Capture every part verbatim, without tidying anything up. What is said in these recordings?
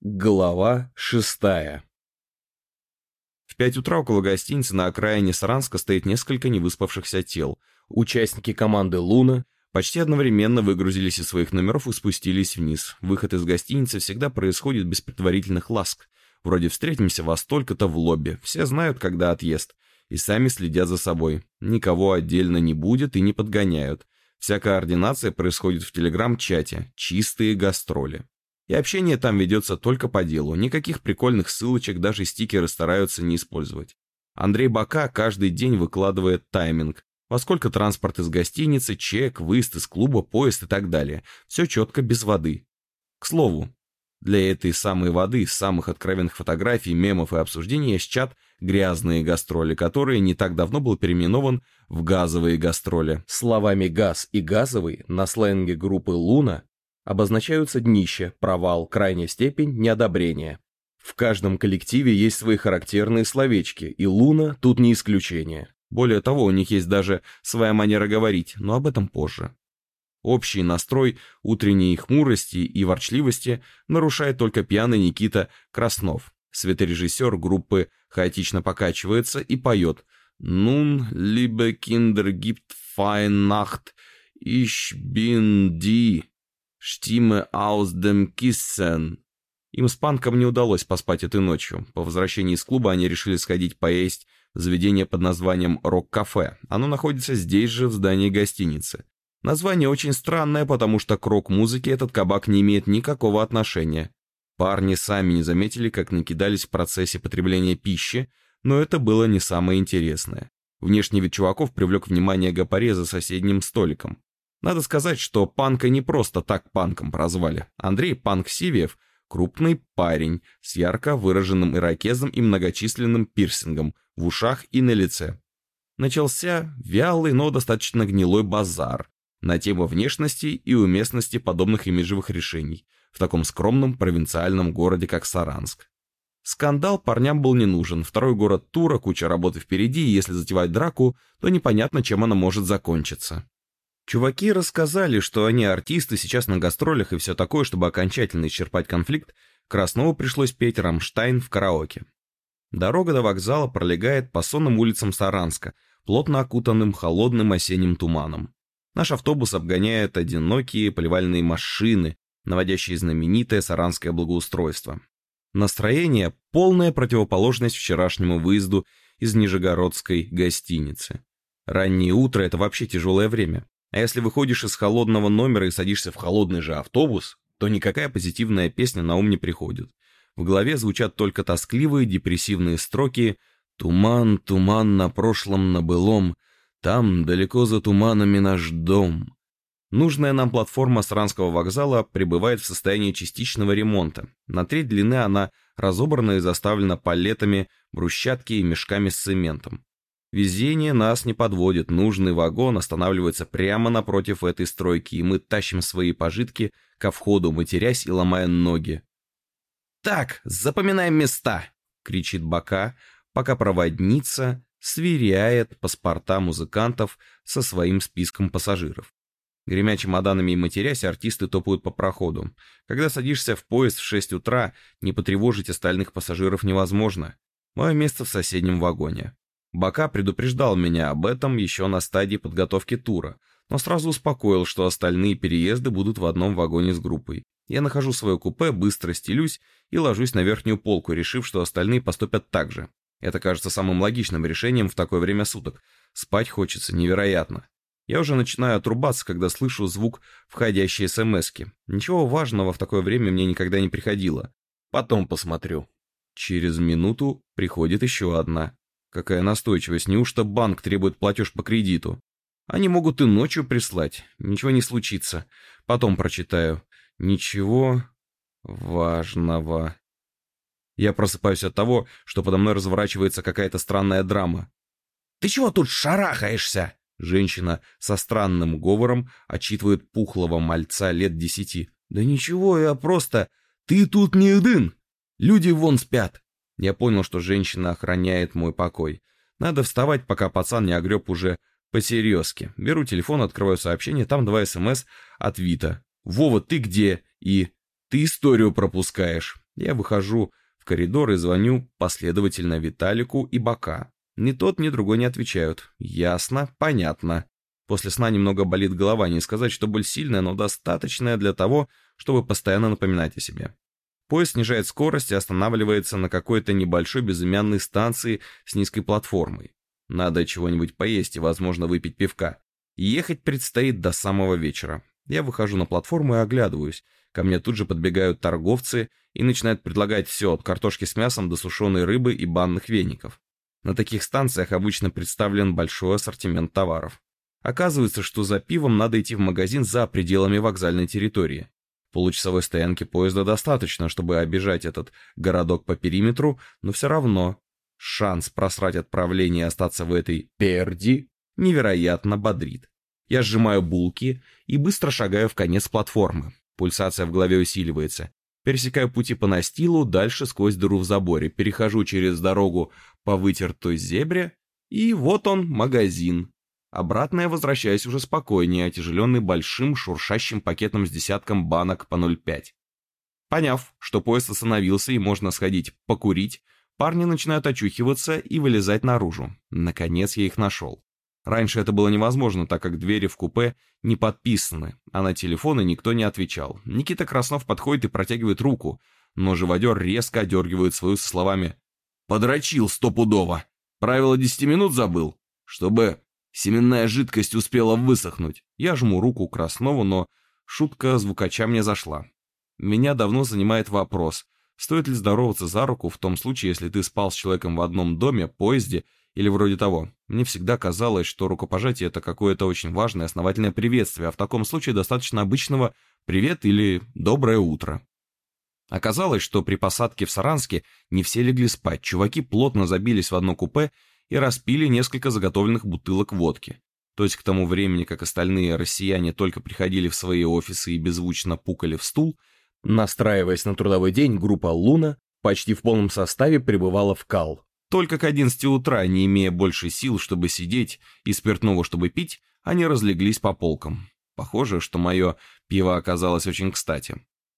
Глава шестая. В пять утра около гостиницы на окраине Саранска стоит несколько невыспавшихся тел. Участники команды «Луна» почти одновременно выгрузились из своих номеров и спустились вниз. Выход из гостиницы всегда происходит без предварительных ласк. Вроде встретимся во столько-то в лобби. Все знают, когда отъезд. И сами следят за собой. Никого отдельно не будет и не подгоняют. Вся координация происходит в телеграм-чате. Чистые гастроли. И общение там ведется только по делу. Никаких прикольных ссылочек, даже стикеры стараются не использовать. Андрей Бока каждый день выкладывает тайминг. Во сколько транспорт из гостиницы, чек, выезд из клуба, поезд и так далее. Все четко, без воды. К слову, для этой самой воды, самых откровенных фотографий, мемов и обсуждений есть чат «Грязные гастроли», который не так давно был переименован в «Газовые гастроли». Словами «газ» и «газовый» на сленге группы «Луна» обозначаются днище, провал, крайняя степень, неодобрение. В каждом коллективе есть свои характерные словечки, и «Луна» тут не исключение. Более того, у них есть даже своя манера говорить, но об этом позже. Общий настрой утренней хмурости и ворчливости нарушает только пьяный Никита Краснов. Светорежиссер группы хаотично покачивается и поет «Nun, liebe Kinder, gibt fein Nacht, ich bin die Stimme aus dem Kissen». Им с Панком не удалось поспать этой ночью. По возвращении из клуба они решили сходить поесть в заведение под названием «Рок-кафе». Оно находится здесь же, в здании гостиницы. Название очень странное, потому что к рок-музыке этот кабак не имеет никакого отношения. Парни сами не заметили, как накидались в процессе потребления пищи, но это было не самое интересное. Внешний вид чуваков привлек внимание гопаре за соседним столиком. Надо сказать, что Панка не просто так Панком прозвали. Андрей Панк Сивиев – крупный парень с ярко выраженным ирокезом и многочисленным пирсингом в ушах и на лице. Начался вялый, но достаточно гнилой базар на тему внешности и уместности подобных имиджевых решений в таком скромном провинциальном городе, как Саранск. Скандал парням был не нужен. Второй город тура, куча работы впереди, и если затевать драку, то непонятно, чем она может закончиться. Чуваки рассказали, что они артисты, сейчас на гастролях и все такое, чтобы окончательно исчерпать конфликт, Краснову пришлось петь «Рамштайн» в караоке. Дорога до вокзала пролегает по сонным улицам Саранска, плотно окутанным холодным осенним туманом. Наш автобус обгоняет одинокие поливальные машины, наводящие знаменитое саранское благоустройство. Настроение – полная противоположность вчерашнему выезду из нижегородской гостиницы. Раннее утро – это вообще тяжелое время. А если выходишь из холодного номера и садишься в холодный же автобус, то никакая позитивная песня на ум не приходит. В голове звучат только тоскливые депрессивные строки «Туман, туман на прошлом, на былом, там, далеко за туманами наш дом». Нужная нам платформа Саранского вокзала пребывает в состоянии частичного ремонта. На треть длины она разобрана и заставлена палетами, брусчатки и мешками с цементом. Везение нас не подводит, нужный вагон останавливается прямо напротив этой стройки, и мы тащим свои пожитки ко входу, матерясь и ломая ноги. «Так, запоминаем места!» — кричит Бока, пока проводница сверяет паспорта музыкантов со своим списком пассажиров. Гремя чемоданами и матерясь, артисты топают по проходу. Когда садишься в поезд в шесть утра, не потревожить остальных пассажиров невозможно. Мое место в соседнем вагоне. Бока предупреждал меня об этом еще на стадии подготовки тура, но сразу успокоил, что остальные переезды будут в одном вагоне с группой. Я нахожу свое купе, быстро стелюсь и ложусь на верхнюю полку, решив, что остальные поступят так же. Это кажется самым логичным решением в такое время суток. Спать хочется невероятно. Я уже начинаю отрубаться, когда слышу звук входящей смски. Ничего важного в такое время мне никогда не приходило. Потом посмотрю. Через минуту приходит еще одна. Какая настойчивость, неужто банк требует платеж по кредиту? Они могут и ночью прислать, ничего не случится. Потом прочитаю. Ничего важного. Я просыпаюсь от того, что подо мной разворачивается какая-то странная драма. «Ты чего тут шарахаешься?» Женщина со странным говором отчитывает пухлого мальца лет десяти. «Да ничего, я просто... Ты тут не один! Люди вон спят!» Я понял, что женщина охраняет мой покой. Надо вставать, пока пацан не огреб уже по-серьезки. Беру телефон, открываю сообщение, там два смс от Вита. «Вова, ты где?» и «Ты историю пропускаешь». Я выхожу в коридор и звоню последовательно Виталику и Бока. Ни тот, ни другой не отвечают. Ясно, понятно. После сна немного болит голова, не сказать, что боль сильная, но достаточная для того, чтобы постоянно напоминать о себе. Поезд снижает скорость и останавливается на какой-то небольшой безымянной станции с низкой платформой. Надо чего-нибудь поесть и, возможно, выпить пивка. Ехать предстоит до самого вечера. Я выхожу на платформу и оглядываюсь. Ко мне тут же подбегают торговцы и начинают предлагать все, от картошки с мясом до сушеной рыбы и банных веников. На таких станциях обычно представлен большой ассортимент товаров. Оказывается, что за пивом надо идти в магазин за пределами вокзальной территории. Получасовой стоянки поезда достаточно, чтобы обижать этот городок по периметру, но все равно шанс просрать отправление и остаться в этой перди невероятно бодрит. Я сжимаю булки и быстро шагаю в конец платформы. Пульсация в голове усиливается. Пересекаю пути по настилу, дальше сквозь дыру в заборе, перехожу через дорогу по вытертой зебре, и вот он, магазин. Обратно я возвращаюсь уже спокойнее, отяжеленный большим шуршащим пакетом с десятком банок по ноль пять. Поняв, что поезд остановился и можно сходить покурить, парни начинают очухиваться и вылезать наружу. Наконец я их нашел. Раньше это было невозможно, так как двери в купе не подписаны, а на телефоны никто не отвечал. Никита Краснов подходит и протягивает руку, но живодер резко одергивает свою со словами: «Подрочил стопудово! Правило десяти минут забыл, чтобы семенная жидкость успела высохнуть». Я жму руку Краснову, но шутка звукача мне зашла. Меня давно занимает вопрос, стоит ли здороваться за руку в том случае, если ты спал с человеком в одном доме, поезде или вроде того. Мне всегда казалось, что рукопожатие — это какое-то очень важное основательное приветствие, а в таком случае достаточно обычного «привет» или «доброе утро». Оказалось, что при посадке в Саранске не все легли спать, чуваки плотно забились в одно купе и распили несколько заготовленных бутылок водки. То есть к тому времени, как остальные россияне только приходили в свои офисы и беззвучно пукали в стул, настраиваясь на трудовой день, группа «Луна» почти в полном составе прибывала в Кал. Только к одиннадцати утра, не имея больше сил, чтобы сидеть, и спиртного, чтобы пить, они разлеглись по полкам. Похоже, что мое пиво оказалось очень кстати.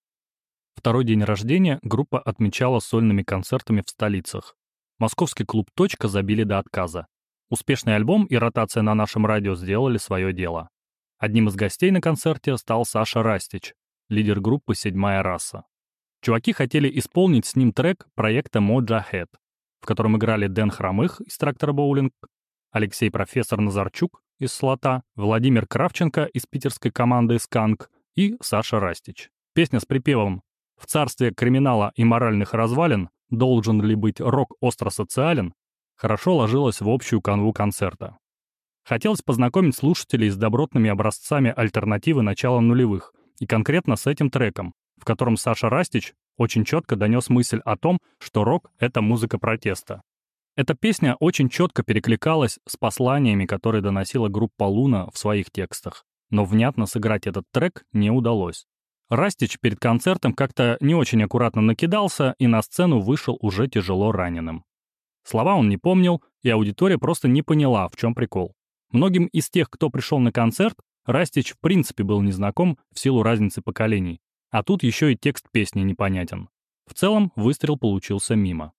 Второй день рождения группа отмечала сольными концертами в столицах. Московский клуб «Точка» забили до отказа. Успешный альбом и ротация на нашем радио сделали свое дело. Одним из гостей на концерте стал Саша Растич, лидер группы «Седьмая раса». Чуваки хотели исполнить с ним трек проекта Mojahead, в котором играли Дэн Хромых из «Трактора Боулинг», Алексей Профессор Назарчук из «Слота», Владимир Кравченко из питерской команды «Сканк» и Саша Растич. Песня с припевом «В царстве криминала и моральных развалин должен ли быть рок остро социален» хорошо ложилась в общую канву концерта. Хотелось познакомить слушателей с добротными образцами альтернативы начала нулевых, и конкретно с этим треком, в котором Саша Растич очень четко донес мысль о том, что рок — это музыка протеста. Эта песня очень четко перекликалась с посланиями, которые доносила группа «Луна» в своих текстах, но внятно сыграть этот трек не удалось. Растич перед концертом как-то не очень аккуратно накидался и на сцену вышел уже тяжело раненым. Слова он не помнил, и аудитория просто не поняла, в чем прикол. Многим из тех, кто пришел на концерт, Растич в принципе был незнаком в силу разницы поколений, а тут еще и текст песни непонятен. В целом выстрел получился мимо.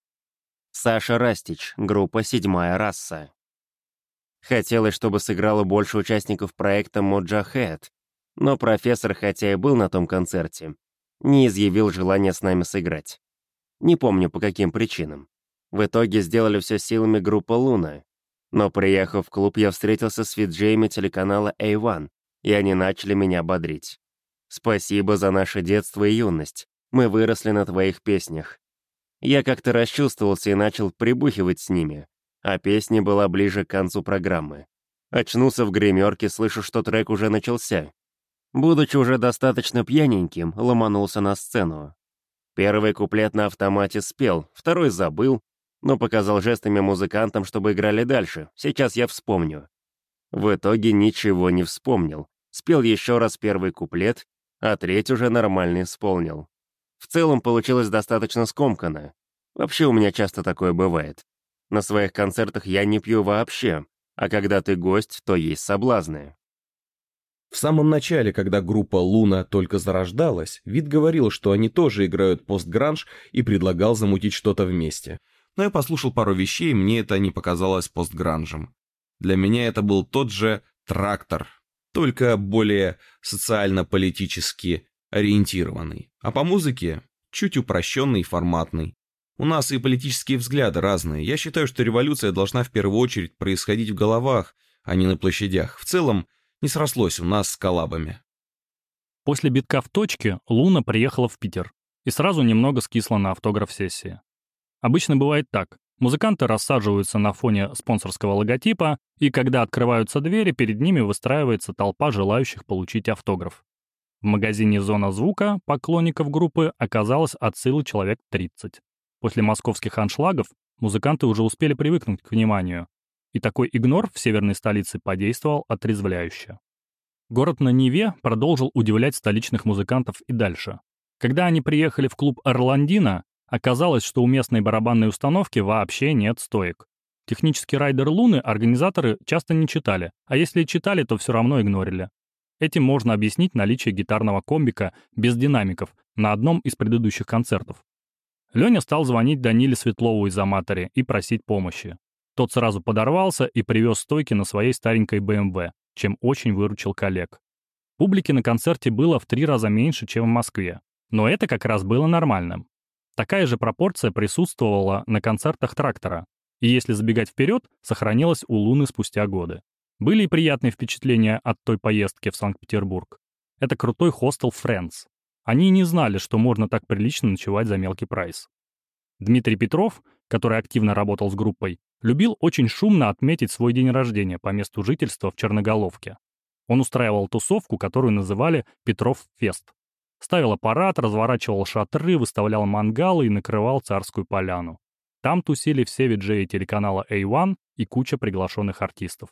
Саша Растич, группа «Седьмая раса». Хотелось, чтобы сыграло больше участников проекта Mojahead, но профессор, хотя и был на том концерте, не изъявил желания с нами сыграть. Не помню, по каким причинам. В итоге сделали все силами группы «Луна». Но приехав в клуб, я встретился с виджеями телеканала эй один, и они начали меня бодрить. «Спасибо за наше детство и юность. Мы выросли на твоих песнях». Я как-то расчувствовался и начал прибухивать с ними, а песня была ближе к концу программы. Очнулся в гримерке, слышу, что трек уже начался. Будучи уже достаточно пьяненьким, ломанулся на сцену. Первый куплет на автомате спел, второй забыл, но показал жестами музыкантам, чтобы играли дальше. Сейчас я вспомню. В итоге ничего не вспомнил. Спел еще раз первый куплет, а третий уже нормально исполнил. В целом получилось достаточно скомканно. Вообще у меня часто такое бывает. На своих концертах я не пью вообще, а когда ты гость, то есть соблазны. В самом начале, когда группа «Луна» только зарождалась, Вид говорил, что они тоже играют постгранж и предлагал замутить что-то вместе. Но я послушал пару вещей, и мне это не показалось постгранжем. Для меня это был тот же «Трактор», только более социально-политически ориентированный. А по музыке чуть упрощенный и форматный. У нас и политические взгляды разные. Я считаю, что революция должна в первую очередь происходить в головах, а не на площадях. В целом, не срослось у нас с коллабами. После битка в точке Луна приехала в Питер и сразу немного скисла на автограф-сессии. Обычно бывает так. Музыканты рассаживаются на фоне спонсорского логотипа, и когда открываются двери, перед ними выстраивается толпа желающих получить автограф. В магазине «Зона звука» поклонников группы оказалось от силы человек тридцать. После московских аншлагов музыканты уже успели привыкнуть к вниманию, и такой игнор в северной столице подействовал отрезвляюще. Город на Неве продолжил удивлять столичных музыкантов и дальше. Когда они приехали в клуб «Орландина», оказалось, что у местной барабанной установки вообще нет стоек. Технический райдер «Луны» организаторы часто не читали, а если и читали, то все равно игнорили. Этим можно объяснить наличие гитарного комбика без динамиков на одном из предыдущих концертов. Леня стал звонить Даниле Светлову из Аматори и просить помощи. Тот сразу подорвался и привез стойки на своей старенькой бэ эм вэ, чем очень выручил коллег. Публики на концерте было в три раза меньше, чем в Москве. Но это как раз было нормальным. Такая же пропорция присутствовала на концертах «Трактора», и если забегать вперед, сохранилась у «Луны» спустя годы. Были и приятные впечатления от той поездки в Санкт-Петербург. Это крутой хостел «Friends». Они не знали, что можно так прилично ночевать за мелкий прайс. Дмитрий Петров, который активно работал с группой, любил очень шумно отметить свой день рождения по месту жительства в Черноголовке. Он устраивал тусовку, которую называли «Петров-фест». Ставил аппарат, разворачивал шатры, выставлял мангалы и накрывал царскую поляну. Там тусили все виджеи телеканала эй один и куча приглашенных артистов.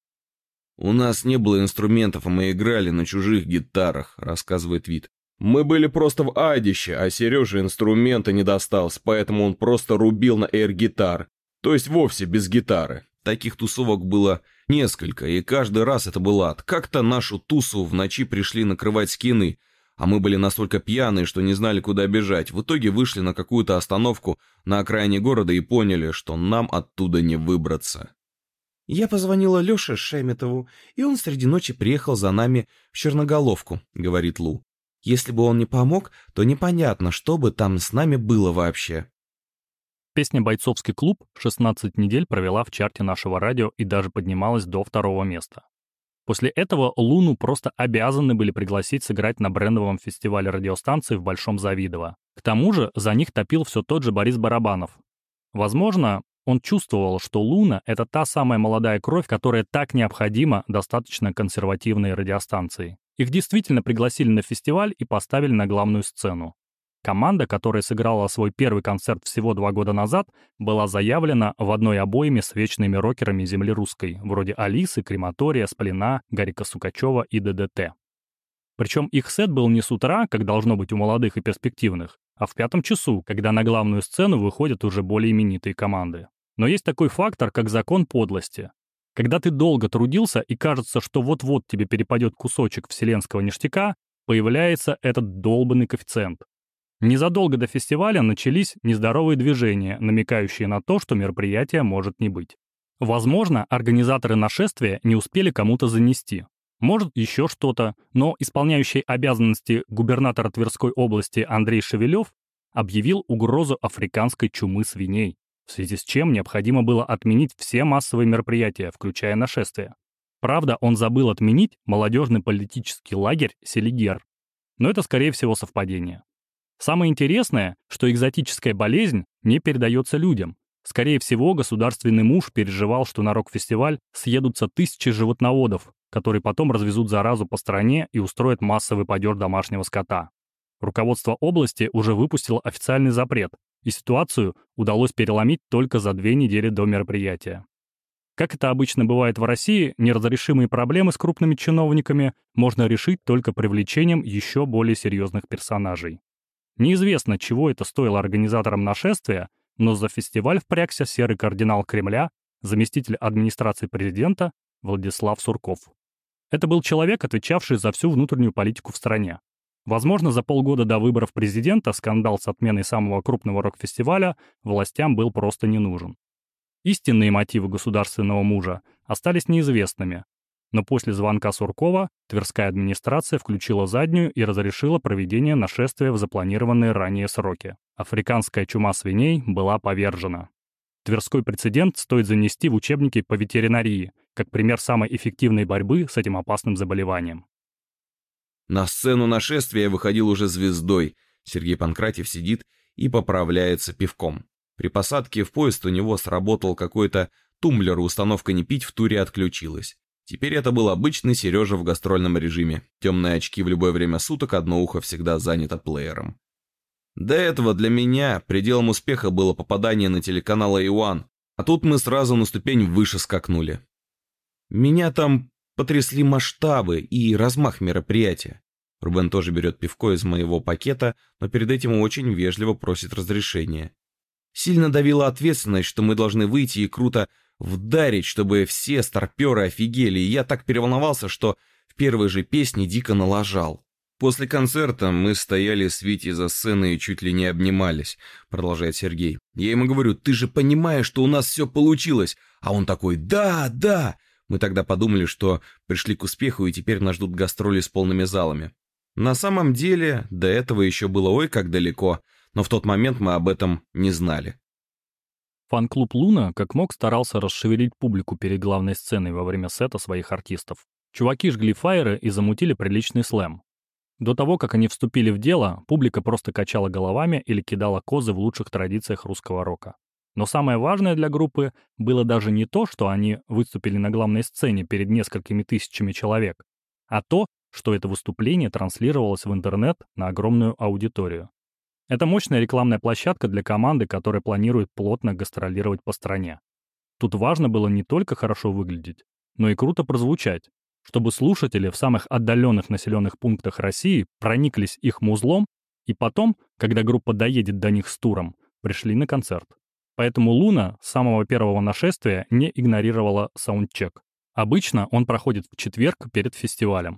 «У нас не было инструментов, а мы играли на чужих гитарах», — рассказывает Вит. «Мы были просто в адище, а Сереже инструмента не досталось, поэтому он просто рубил на эйр-гитар, то есть вовсе без гитары. Таких тусовок было несколько, и каждый раз это был ад. Как-то нашу тусу в ночи пришли накрывать скины, а мы были настолько пьяные, что не знали, куда бежать. В итоге вышли на какую-то остановку на окраине города и поняли, что нам оттуда не выбраться. Я позвонила Лёше Шеметову, и он среди ночи приехал за нами в Черноголовку», — говорит Лу. «Если бы он не помог, то непонятно, что бы там с нами было вообще». Песня «Бойцовский клуб» шестнадцать недель провела в чарте нашего радио и даже поднималась до второго места. После этого Луну просто обязаны были пригласить сыграть на брендовом фестивале радиостанции в Большом Завидово. К тому же за них топил все тот же Борис Барабанов. Возможно, он чувствовал, что Луна — это та самая молодая кровь, которая так необходима достаточно консервативной радиостанции. Их действительно пригласили на фестиваль и поставили на главную сцену. Команда, которая сыграла свой первый концерт всего два года назад, была заявлена в одной обойме с вечными рокерами земли русской, вроде Алисы, Крематория, Сплина, Гарика Сукачева и дэ дэ тэ. Причем их сет был не с утра, как должно быть у молодых и перспективных, а в пятом часу, когда на главную сцену выходят уже более именитые команды. Но есть такой фактор, как закон подлости. Когда ты долго трудился и кажется, что вот-вот тебе перепадет кусочек вселенского ништяка, появляется этот долбанный коэффициент. Незадолго до фестиваля начались нездоровые движения, намекающие на то, что мероприятие может не быть. Возможно, организаторы нашествия не успели кому-то занести. Может, еще что-то, но исполняющий обязанности губернатора Тверской области Андрей Шевелев объявил угрозу африканской чумы свиней, в связи с чем необходимо было отменить все массовые мероприятия, включая нашествие. Правда, он забыл отменить молодежный политический лагерь «Селигер». Но это, скорее всего, совпадение. Самое интересное, что экзотическая болезнь не передается людям. Скорее всего, государственный муж переживал, что на рок-фестиваль съедутся тысячи животноводов, которые потом развезут заразу по стране и устроят массовый падеж домашнего скота. Руководство области уже выпустило официальный запрет, и ситуацию удалось переломить только за две недели до мероприятия. Как это обычно бывает в России, неразрешимые проблемы с крупными чиновниками можно решить только привлечением еще более серьезных персонажей. Неизвестно, чего это стоило организаторам нашествия, но за фестиваль впрягся серый кардинал Кремля, заместитель администрации президента Владислав Сурков. Это был человек, отвечавший за всю внутреннюю политику в стране. Возможно, за полгода до выборов президента скандал с отменой самого крупного рок-фестиваля властям был просто не нужен. Истинные мотивы государственного мужа остались неизвестными, но после звонка Суркова Тверская администрация включила заднюю и разрешила проведение нашествия в запланированные ранее сроки. Африканская чума свиней была повержена. Тверской прецедент стоит занести в учебники по ветеринарии, как пример самой эффективной борьбы с этим опасным заболеванием. На сцену нашествия выходил уже звездой. Сергей Панкратьев сидит и поправляется пивком. При посадке в поезд у него сработал какой-то тумблер, установка «не пить» в туре отключилась. Теперь это был обычный Сережа в гастрольном режиме. Темные очки в любое время суток, одно ухо всегда занято плеером. До этого для меня пределом успеха было попадание на телеканал эй уан, а тут мы сразу на ступень выше скакнули. Меня там потрясли масштабы и размах мероприятия. Рубен тоже берет пивко из моего пакета, но перед этим очень вежливо просит разрешения. Сильно давила ответственность, что мы должны выйти и круто вдарить, чтобы все старперы офигели, и я так переволновался, что в первой же песне дико налажал. После концерта мы стояли с Витей за сценой и чуть ли не обнимались, продолжает Сергей. Я ему говорю: ты же понимаешь, что у нас все получилось, а он такой: да, да. Мы тогда подумали, что пришли к успеху и теперь нас ждут гастроли с полными залами. На самом деле, до этого еще было ой как далеко, но в тот момент мы об этом не знали. Фан-клуб «Луна» как мог старался расшевелить публику перед главной сценой во время сета своих артистов. Чуваки жгли фаеры и замутили приличный слэм. До того, как они вступили в дело, публика просто качала головами или кидала козы в лучших традициях русского рока. Но самое важное для группы было даже не то, что они выступили на главной сцене перед несколькими тысячами человек, а то, что это выступление транслировалось в интернет на огромную аудиторию. Это мощная рекламная площадка для команды, которая планирует плотно гастролировать по стране. Тут важно было не только хорошо выглядеть, но и круто прозвучать, чтобы слушатели в самых отдаленных населенных пунктах России прониклись их музлом и потом, когда группа доедет до них с туром, пришли на концерт. Поэтому «Луна» с самого первого нашествия не игнорировала саундчек. Обычно он проходит в четверг перед фестивалем.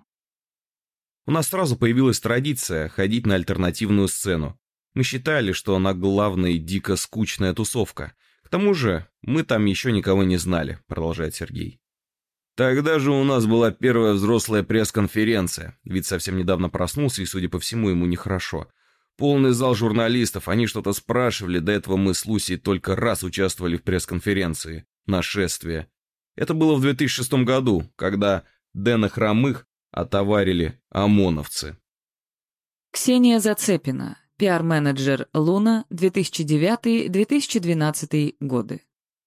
У нас сразу появилась традиция ходить на альтернативную сцену. Мы считали, что она главная дико скучная тусовка. К тому же мы там еще никого не знали, продолжает Сергей. Тогда же у нас была первая взрослая пресс-конференция. Ведь совсем недавно проснулся, и, судя по всему, ему нехорошо. Полный зал журналистов, они что-то спрашивали, до этого мы с Лусей только раз участвовали в пресс-конференции «Нашествие». Это было в две тысячи шестом году, когда Дэна Хромых отоварили ОМОНовцы. Ксения Зацепина, пиар-менеджер «Луна», две тысячи девятый — две тысячи двенадцатый годы.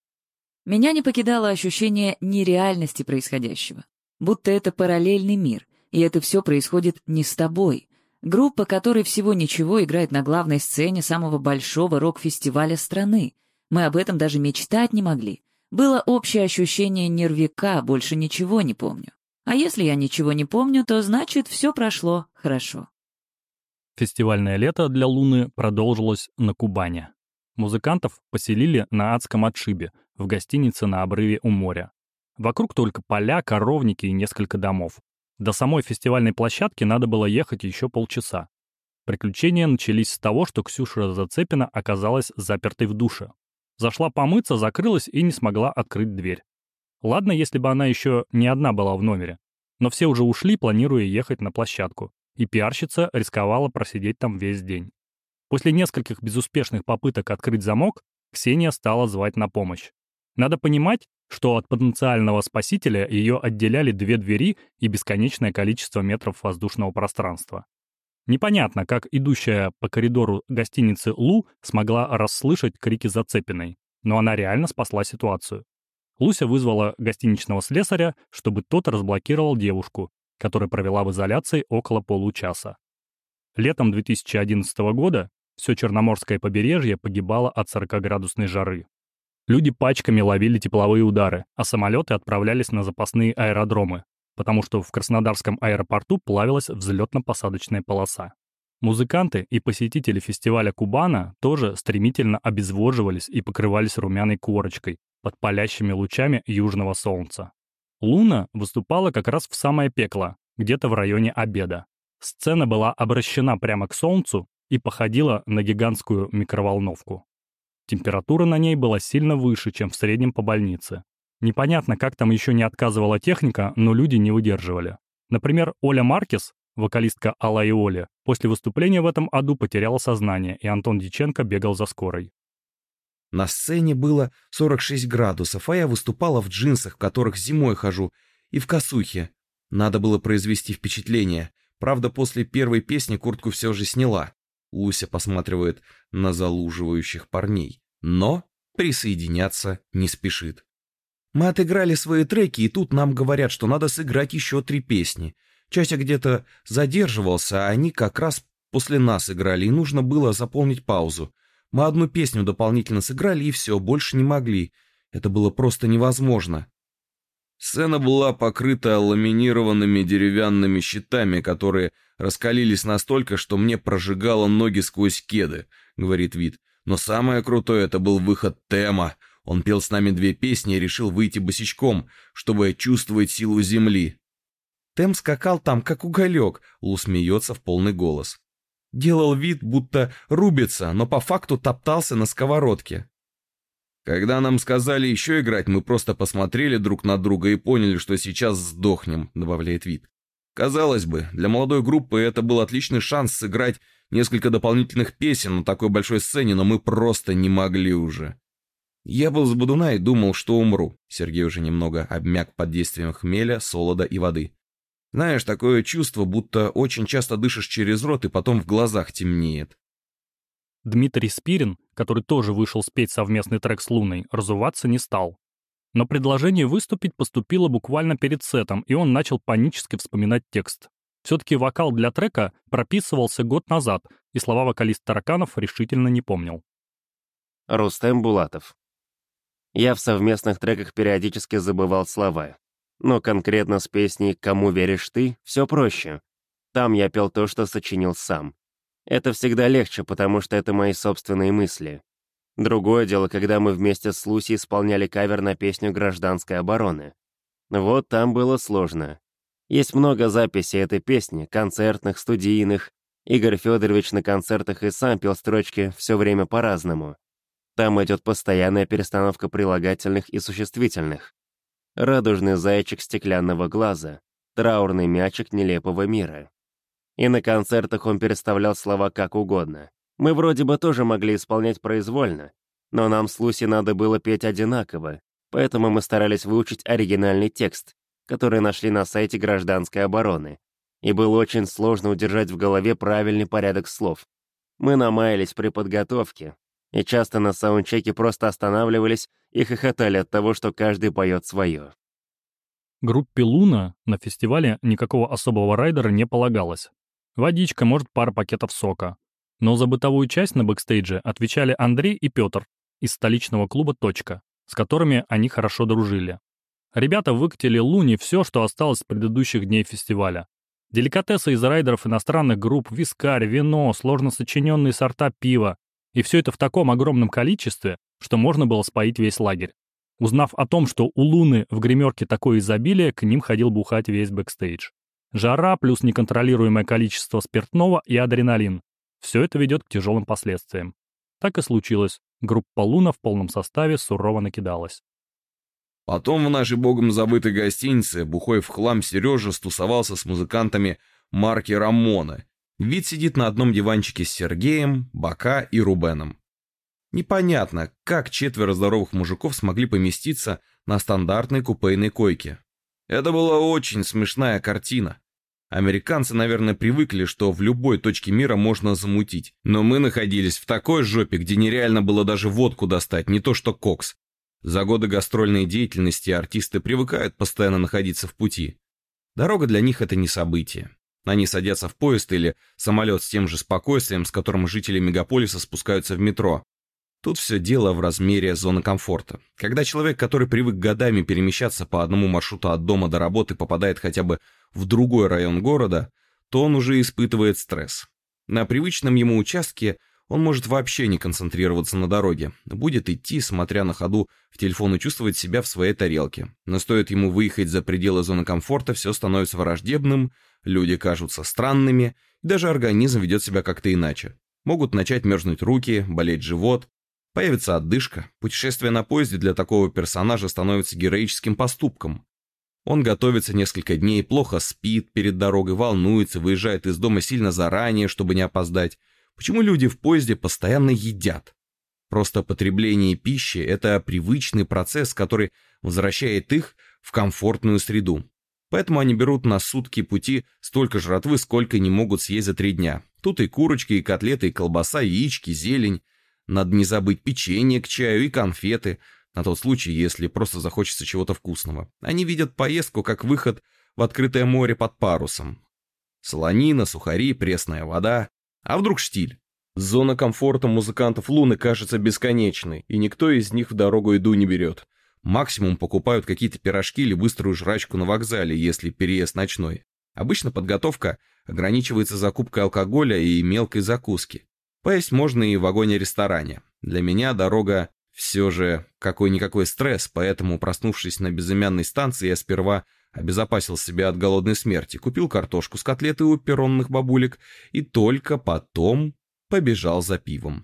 Меня не покидало ощущение нереальности происходящего, будто это параллельный мир, и это все происходит не с тобой. Группа, которой всего ничего, играет на главной сцене самого большого рок-фестиваля страны. Мы об этом даже мечтать не могли. Было общее ощущение нервяка, больше ничего не помню. А если я ничего не помню, то значит все прошло хорошо. Фестивальное лето для «Луны» продолжилось на Кубани. Музыкантов поселили на адском отшибе, в гостинице на обрыве у моря. Вокруг только поля, коровники и несколько домов. До самой фестивальной площадки надо было ехать еще полчаса. Приключения начались с того, что Ксюша Зацепина оказалась запертой в душе. Зашла помыться, закрылась и не смогла открыть дверь. Ладно, если бы она еще не одна была в номере. Но все уже ушли, планируя ехать на площадку. И пиарщица рисковала просидеть там весь день. После нескольких безуспешных попыток открыть замок, Ксения стала звать на помощь. Надо понимать, что от потенциального спасителя ее отделяли две двери и бесконечное количество метров воздушного пространства. Непонятно, как идущая по коридору гостиницы Лу смогла расслышать крики Зацепиной, но она реально спасла ситуацию. Луся вызвала гостиничного слесаря, чтобы тот разблокировал девушку, которая провела в изоляции около получаса. Летом две тысячи одиннадцатого года все Черноморское побережье погибало от сорокаградусной жары. Люди пачками ловили тепловые удары, а самолеты отправлялись на запасные аэродромы, потому что в Краснодарском аэропорту плавилась взлетно-посадочная полоса. Музыканты и посетители фестиваля Кубана тоже стремительно обезвоживались и покрывались румяной корочкой под палящими лучами южного солнца. Луна выступала как раз в самое пекло, где-то в районе обеда. Сцена была обращена прямо к солнцу и походила на гигантскую микроволновку. Температура на ней была сильно выше, чем в среднем по больнице. Непонятно, как там еще не отказывала техника, но люди не выдерживали. Например, Оля Маркес, вокалистка Алла и Оля, после выступления в этом аду потеряла сознание, и Антон Дьяченко бегал за скорой. На сцене было сорок шесть градусов, а я выступала в джинсах, в которых зимой хожу, и в косухе. Надо было произвести впечатление. Правда, после первой песни куртку все же сняла. Луся посматривает на залуживающих парней, но присоединяться не спешит. Мы отыграли свои треки, и тут нам говорят, что надо сыграть еще три песни. Чася где-то задерживался, а они как раз после нас играли, и нужно было заполнить паузу. Мы одну песню дополнительно сыграли, и все, больше не могли. Это было просто невозможно. Сцена была покрыта ламинированными деревянными щитами, которые раскалились настолько, что мне прожигало ноги сквозь кеды, говорит Вит. Но самое крутое — это был выход Тема. Он пел с нами две песни и решил выйти босичком, чтобы чувствовать силу земли. Тем скакал там, как уголек, Лу смеется в полный голос. Делал вид, будто рубится, но по факту топтался на сковородке. Когда нам сказали еще играть, мы просто посмотрели друг на друга и поняли, что сейчас сдохнем, добавляет Вит. Казалось бы, для молодой группы это был отличный шанс сыграть несколько дополнительных песен на такой большой сцене, но мы просто не могли уже. Я был с бодуна и думал, что умру. Сергей уже немного обмяк под действием хмеля, солода и воды. Знаешь, такое чувство, будто очень часто дышишь через рот и потом в глазах темнеет. Дмитрий Спирин, который тоже вышел спеть совместный трек с Луной, разуваться не стал. Но предложение выступить поступило буквально перед сетом, и он начал панически вспоминать текст. Все-таки вокал для трека прописывался год назад, и слова вокалист Тараканов решительно не помнил. Рустем Булатов. Я в совместных треках периодически забывал слова. Но конкретно с песней «Кому веришь ты» все проще. Там я пел то, что сочинил сам. Это всегда легче, потому что это мои собственные мысли. Другое дело, когда мы вместе с Лусей исполняли кавер на песню «Гражданской обороны». Вот там было сложно. Есть много записей этой песни, концертных, студийных. Игорь Федорович на концертах и сам пел строчки все время по-разному. Там идет постоянная перестановка прилагательных и существительных. Радужный зайчик стеклянного глаза, траурный мячик нелепого мира. И на концертах он переставлял слова как угодно. Мы вроде бы тоже могли исполнять произвольно, но нам с Лусей надо было петь одинаково, поэтому мы старались выучить оригинальный текст, который нашли на сайте Гражданской обороны, и было очень сложно удержать в голове правильный порядок слов. Мы намаялись при подготовке, и часто на саундчеке просто останавливались и хохотали от того, что каждый поет свое. Группе «Луна» на фестивале никакого особого райдера не полагалось. Водичка, может, пара пакетов сока. Но за бытовую часть на бэкстейдже отвечали Андрей и Петр из столичного клуба «Точка», с которыми они хорошо дружили. Ребята выкатили Луне все, что осталось с предыдущих дней фестиваля. Деликатесы из райдеров иностранных групп, вискарь, вино, сложно сочиненные сорта пива. И все это в таком огромном количестве, что можно было споить весь лагерь. Узнав о том, что у Луны в гримерке такое изобилие, к ним ходил бухать весь бэкстейдж. Жара плюс неконтролируемое количество спиртного и адреналин. Все это ведет к тяжелым последствиям. Так и случилось. Группа «Луна» в полном составе сурово накидалась. Потом в нашей богом забытой гостинице бухой в хлам Сережа стусовался с музыкантами марки «Рамона». Вид сидит на одном диванчике с Сергеем, Бока и Рубеном. Непонятно, как четверо здоровых мужиков смогли поместиться на стандартной купейной койке. Это была очень смешная картина. Американцы, наверное, привыкли, что в любой точке мира можно замутить. Но мы находились в такой жопе, где нереально было даже водку достать, не то что кокс. За годы гастрольной деятельности артисты привыкают постоянно находиться в пути. Дорога для них — это не событие. Они садятся в поезд или самолет с тем же спокойствием, с которым жители мегаполиса спускаются в метро. Тут все дело в размере зоны комфорта. Когда человек, который привык годами перемещаться по одному маршруту от дома до работы, попадает хотя бы в другой район города, то он уже испытывает стресс. На привычном ему участке Он может вообще не концентрироваться на дороге, будет идти, смотря на ходу в телефон, и чувствовать себя в своей тарелке. Но стоит ему выехать за пределы зоны комфорта, все становится враждебным, люди кажутся странными, и даже организм ведет себя как-то иначе. Могут начать мерзнуть руки, болеть живот, появится одышка. Путешествие на поезде для такого персонажа становится героическим поступком. Он готовится несколько дней, плохо спит перед дорогой, волнуется, выезжает из дома сильно заранее, чтобы не опоздать. Почему люди в поезде постоянно едят? Просто потребление пищи – это привычный процесс, который возвращает их в комфортную среду. Поэтому они берут на сутки пути столько жратвы, сколько не могут съесть за три дня. Тут и курочки, и котлеты, и колбаса, яички, зелень. Надо не забыть печенье к чаю и конфеты, на тот случай, если просто захочется чего-то вкусного. Они видят поездку как выход в открытое море под парусом. Солонина, сухари, пресная вода. А вдруг штиль? Зона комфорта музыкантов Луны кажется бесконечной, и никто из них в дорогу еду не берет. Максимум покупают какие-то пирожки или быструю жрачку на вокзале, если переезд ночной. Обычно подготовка ограничивается закупкой алкоголя и мелкой закуски. Поесть можно и в вагоне-ресторане. Для меня дорога все же какой-никакой стресс, поэтому, проснувшись на безымянной станции, я сперва обезопасил себя от голодной смерти, купил картошку с котлетой у перронных бабулек и только потом побежал за пивом.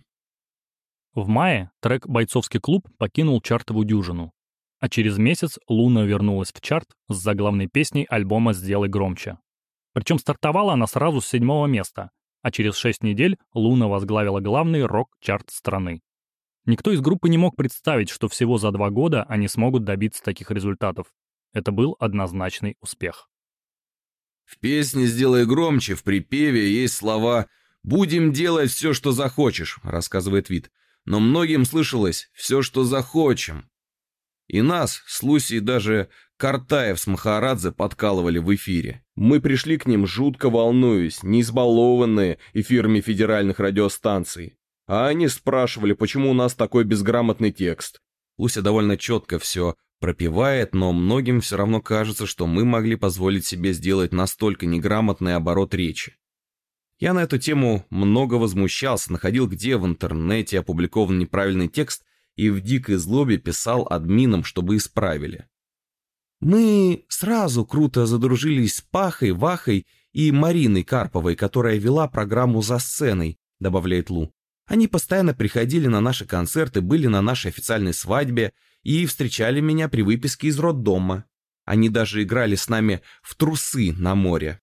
В мае трек «Бойцовский клуб» покинул чартовую дюжину, а через месяц Луна вернулась в чарт с заглавной песней альбома «Сделай громче». Причем стартовала она сразу с седьмого места, а через шесть недель Луна возглавила главный рок-чарт страны. Никто из группы не мог представить, что всего за два года они смогут добиться таких результатов. Это был однозначный успех. В песне «Сделай громче» в припеве есть слова «Будем делать все, что захочешь», рассказывает Вит. Но многим слышалось «все, что захочем». И нас, с Лусей, даже Картаев с Махарадзе подкалывали в эфире. Мы пришли к ним, жутко волнуясь, не избалованные эфирами федеральных радиостанций. А они спрашивали, почему у нас такой безграмотный текст. Луся довольно четко все пропевает, но многим все равно кажется, что мы могли позволить себе сделать настолько неграмотный оборот речи. Я на эту тему много возмущался, находил, где в интернете опубликован неправильный текст, и в дикой злобе писал админам, чтобы исправили. Мы сразу круто задружились с Пахой, Вахой и Мариной Карповой, которая вела программу «За сценой», добавляет Лу. Они постоянно приходили на наши концерты, были на нашей официальной свадьбе и встречали меня при выписке из роддома. Они даже играли с нами в трусы на море.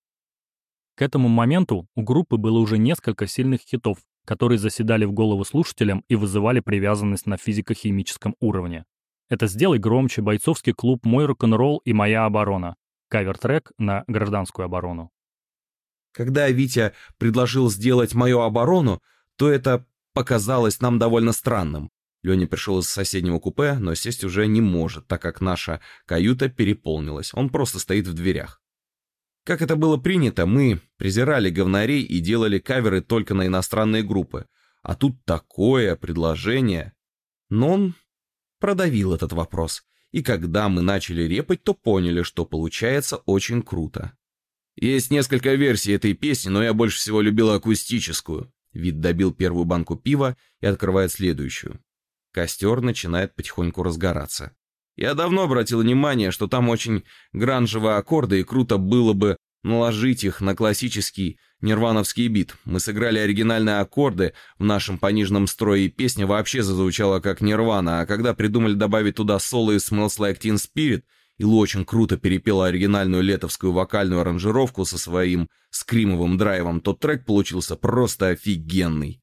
К этому моменту у группы было уже несколько сильных хитов, которые заседали в голову слушателям и вызывали привязанность на физико-химическом уровне. Это «Сделай громче», «Бойцовский клуб», «Мой рок-н-ролл» и «Моя оборона», кавер-трек на гражданскую оборону. Когда Витя предложил сделать «Мою оборону», то это показалось нам довольно странным. Леня пришел из соседнего купе, но сесть уже не может, так как наша каюта переполнилась. Он просто стоит в дверях. Как это было принято, мы презирали говнарей и делали каверы только на иностранные группы. А тут такое предложение. Но он продавил этот вопрос. И когда мы начали репать, то поняли, что получается очень круто. Есть несколько версий этой песни, но я больше всего любил акустическую. Вит добил первую банку пива и открывает следующую. Костер начинает потихоньку разгораться. Я давно обратил внимание, что там очень гранжевые аккорды, и круто было бы наложить их на классический нирвановский бит. Мы сыграли оригинальные аккорды в нашем пониженном строе, и песня вообще зазвучала как Нирвана, а когда придумали добавить туда соло из Smells Like Teen Spirit, Илу очень круто перепела оригинальную летовскую вокальную аранжировку со своим скримовым драйвом, то трек получился просто офигенный.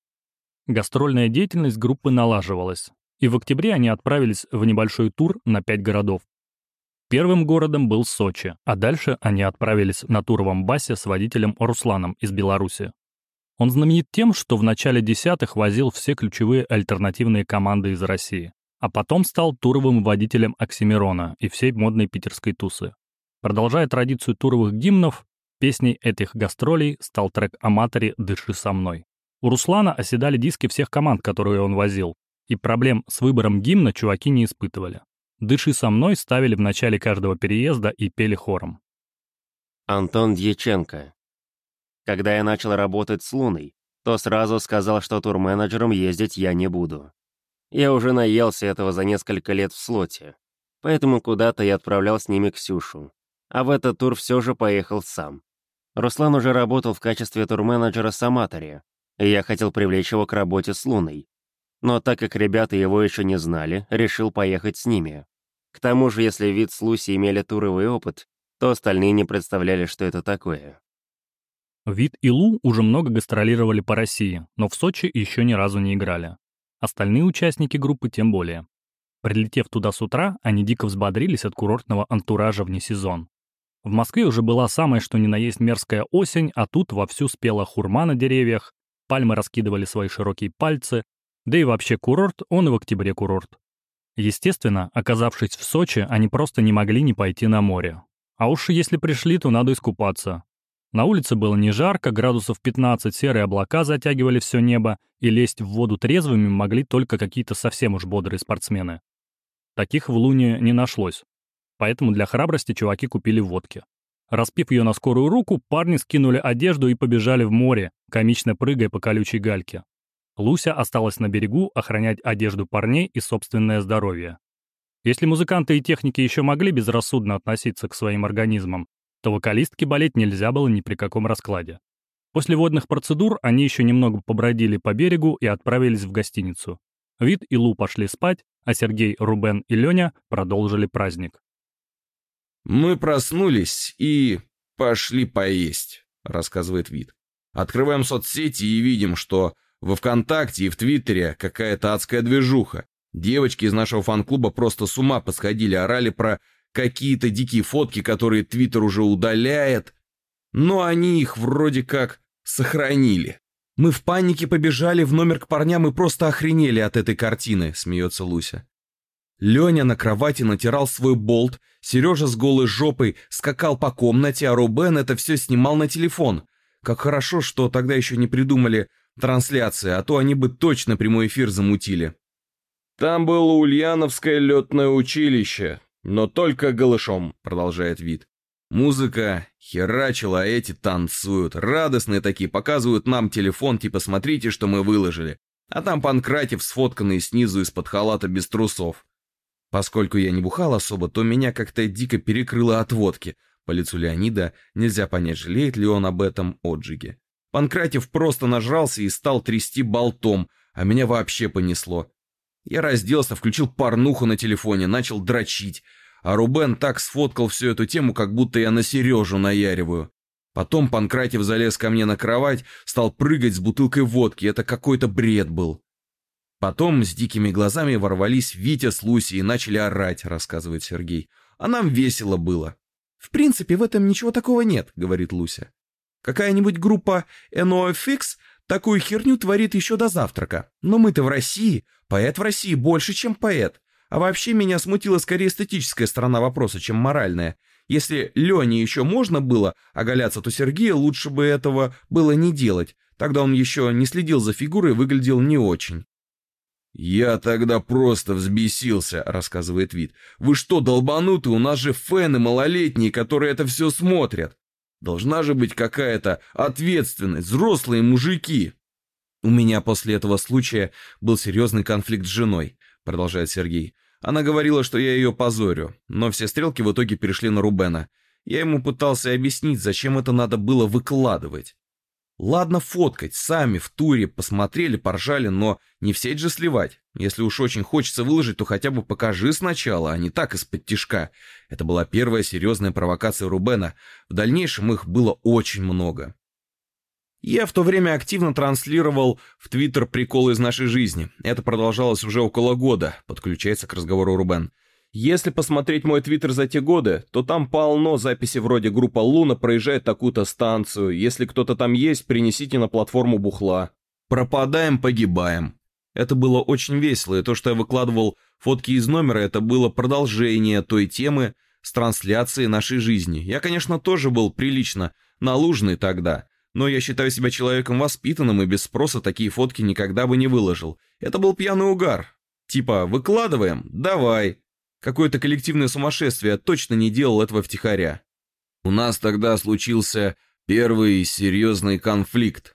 Гастрольная деятельность группы налаживалась, и в октябре они отправились в небольшой тур на пять городов. Первым городом был Сочи, а дальше они отправились на тур в Амбасе с водителем Русланом из Беларуси. Он знаменит тем, что в начале десятых возил все ключевые альтернативные команды из России, а потом стал туровым водителем Оксимирона и всей модной питерской тусы. Продолжая традицию туровых гимнов, песней этих гастролей стал трек «Аматори. Дыши со мной». У Руслана оседали диски всех команд, которые он возил, и проблем с выбором гимна чуваки не испытывали. «Дыши со мной» ставили в начале каждого переезда и пели хором. Антон Дьяченко. Когда я начал работать с Луной, то сразу сказал, что турменеджером ездить я не буду. Я уже наелся этого за несколько лет в слоте, поэтому куда-то я отправлял с ними Ксюшу, а в этот тур все же поехал сам. Руслан уже работал в качестве турменеджера с Аматори, и я хотел привлечь его к работе с Луной. Но так как ребята его еще не знали, решил поехать с ними. К тому же, если Вит с Луси имели туровый опыт, то остальные не представляли, что это такое. Вит и Лу уже много гастролировали по России, но в Сочи еще ни разу не играли. Остальные участники группы тем более. Прилетев туда с утра, они дико взбодрились от курортного антуража вне сезон. В Москве уже была самая что ни на есть мерзкая осень, а тут вовсю спела хурма на деревьях, пальмы раскидывали свои широкие пальцы, да и вообще курорт, он и в октябре курорт. Естественно, оказавшись в Сочи, они просто не могли не пойти на море. А уж если пришли, то надо искупаться. На улице было не жарко, градусов пятнадцать, серые облака затягивали все небо, и лезть в воду трезвыми могли только какие-то совсем уж бодрые спортсмены. Таких в Луне не нашлось. Поэтому для храбрости чуваки купили водки. Распив ее на скорую руку, парни скинули одежду и побежали в море, комично прыгая по колючей гальке. Луся осталась на берегу охранять одежду парней и собственное здоровье. Если музыканты и техники еще могли безрассудно относиться к своим организмам, то вокалистке болеть нельзя было ни при каком раскладе. После водных процедур они еще немного побродили по берегу и отправились в гостиницу. Вит и Лу пошли спать, а Сергей, Рубен и Леня продолжили праздник. «Мы проснулись и пошли поесть», — рассказывает Вит. «Открываем соцсети и видим, что во ВКонтакте и в Твиттере какая-то адская движуха. Девочки из нашего фан-клуба просто с ума посходили, орали про какие-то дикие фотки, которые Твиттер уже удаляет. Но они их вроде как сохранили. Мы в панике побежали в номер к парням и просто охренели от этой картины», — смеется Луся. Леня на кровати натирал свой болт, Сережа с голой жопой скакал по комнате, а Рубен это все снимал на телефон. Как хорошо, что тогда еще не придумали трансляции, а то они бы точно прямой эфир замутили. «Там было Ульяновское летное училище, но только голышом», — продолжает Вит. «Музыка херачила, а эти танцуют. Радостные такие, показывают нам телефон, типа смотрите, что мы выложили. А там Панкратев, сфотканный снизу из-под халата без трусов. Поскольку я не бухал особо, то меня как-то дико перекрыло от водки. По лицу Леонида нельзя понять, жалеет ли он об этом отжиге. Панкратев просто нажрался и стал трясти болтом, а меня вообще понесло. Я разделся, включил порнуху на телефоне, начал дрочить. А Рубен так сфоткал всю эту тему, как будто я на Сережу наяриваю. Потом Панкратев залез ко мне на кровать, стал прыгать с бутылкой водки. Это какой-то бред был. Потом с дикими глазами ворвались Витя с Лусей и начали орать, рассказывает Сергей. А нам весело было. «В принципе, в этом ничего такого нет», — говорит Луся. «Какая-нибудь группа эн о эф икс такую херню творит еще до завтрака. Но мы-то в России, поэт в России больше, чем поэт. А вообще меня смутила скорее эстетическая сторона вопроса, чем моральная. Если Лене еще можно было оголяться, то Сергею лучше бы этого было не делать. Тогда он еще не следил за фигурой и выглядел не очень». «Я тогда просто взбесился», — рассказывает Вит. «Вы что, долбануты? У нас же фэны малолетние, которые это все смотрят. Должна же быть какая-то ответственность, взрослые мужики». «У меня после этого случая был серьезный конфликт с женой», — продолжает Сергей. «Она говорила, что я ее позорю, но все стрелки в итоге перешли на Рубена. Я ему пытался объяснить, зачем это надо было выкладывать. Ладно фоткать, сами в туре посмотрели, поржали, но не в сеть же сливать. Если уж очень хочется выложить, то хотя бы покажи сначала, а не так из-под тишка». Это была первая серьезная провокация Рубена. В дальнейшем их было очень много. Я в то время активно транслировал в Твиттер приколы из нашей жизни. Это продолжалось уже около года, подключается к разговору Рубен. Если посмотреть мой Твиттер за те годы, то там полно записей вроде «Группа Луна проезжает такую-то станцию. Если кто-то там есть, принесите на платформу бухла. Пропадаем, погибаем». Это было очень весело, и то, что я выкладывал фотки из номера, это было продолжение той темы с трансляцией нашей жизни. Я, конечно, тоже был прилично налужный тогда, но я считаю себя человеком воспитанным и без спроса такие фотки никогда бы не выложил. Это был пьяный угар. Типа «выкладываем? Давай». Какое-то коллективное сумасшествие, я точно не делал этого втихаря. «У нас тогда случился первый серьезный конфликт», —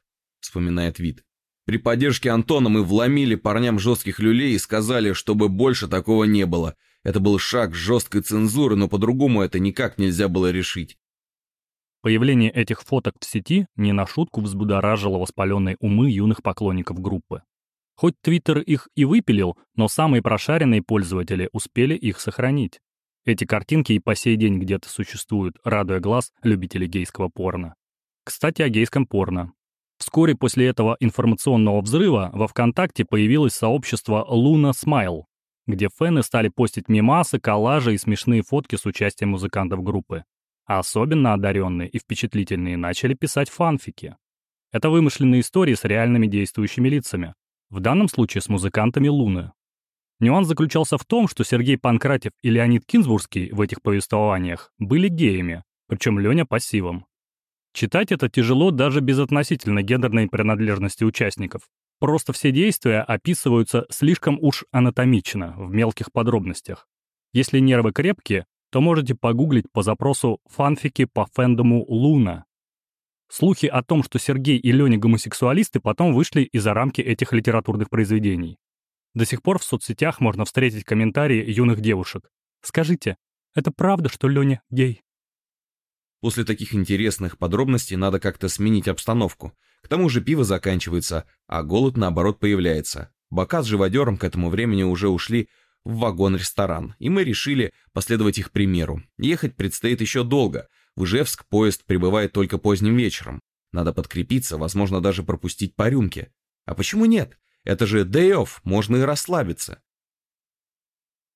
вспоминает Вит. При поддержке Антона мы вломили парням жестких люлей и сказали, чтобы больше такого не было. Это был шаг жесткой цензуры, но по-другому это никак нельзя было решить. Появление этих фоток в сети не на шутку взбудоражило воспаленные умы юных поклонников группы. Хоть Твиттер их и выпилил, но самые прошаренные пользователи успели их сохранить. Эти картинки и по сей день где-то существуют, радуя глаз любителей гейского порно. Кстати, о гейском порно. Вскоре после этого информационного взрыва во ВКонтакте появилось сообщество Luna Smile, где фэны стали постить мемасы, коллажи и смешные фотки с участием музыкантов группы. А особенно одаренные и впечатлительные начали писать фанфики. Это вымышленные истории с реальными действующими лицами, в данном случае с музыкантами Луны. Нюанс заключался в том, что Сергей Панкратев и Леонид Кинзбургский в этих повествованиях были геями, причем Леня пассивом. Читать это тяжело даже без относительно гендерной принадлежности участников. Просто все действия описываются слишком уж анатомично, в мелких подробностях. Если нервы крепкие, то можете погуглить по запросу «фанфики по фэндому Луна». Слухи о том, что Сергей и Леня гомосексуалисты, потом вышли и за рамки этих литературных произведений. До сих пор в соцсетях можно встретить комментарии юных девушек. «Скажите, это правда, что Леня гей?» После таких интересных подробностей надо как-то сменить обстановку. К тому же пиво заканчивается, а голод, наоборот, появляется. Бока с живодером к этому времени уже ушли в вагон-ресторан, и мы решили последовать их примеру. Ехать предстоит еще долго. В Ижевск поезд прибывает только поздним вечером. Надо подкрепиться, возможно, даже пропустить по рюмке. А почему нет? Это же day off, можно и расслабиться.